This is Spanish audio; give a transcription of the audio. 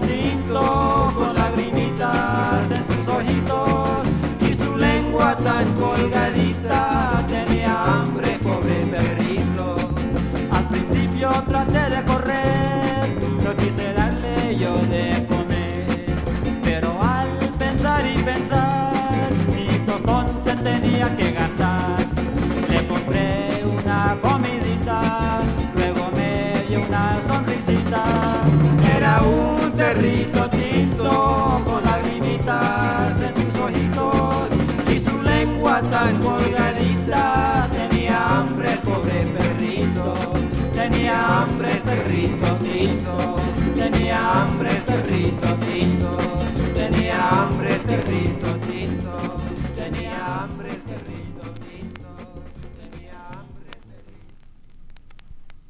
tinto con lagrimitas en sus ojitos y su lengua tan colgadita. Tenía hambre, pobre perrito. Al principio traté de correr, no quise darle yo de comer, pero al pensar y pensar, mi tostón se tenía que gastar. Le compré una comidita, luego me dio una sonrisita. Era un perrito tinto con lagrimitas en sus ojitos y su lengua tan colgadita. Tenía hambre el pobre perrito, tenía hambre el perrito tinto.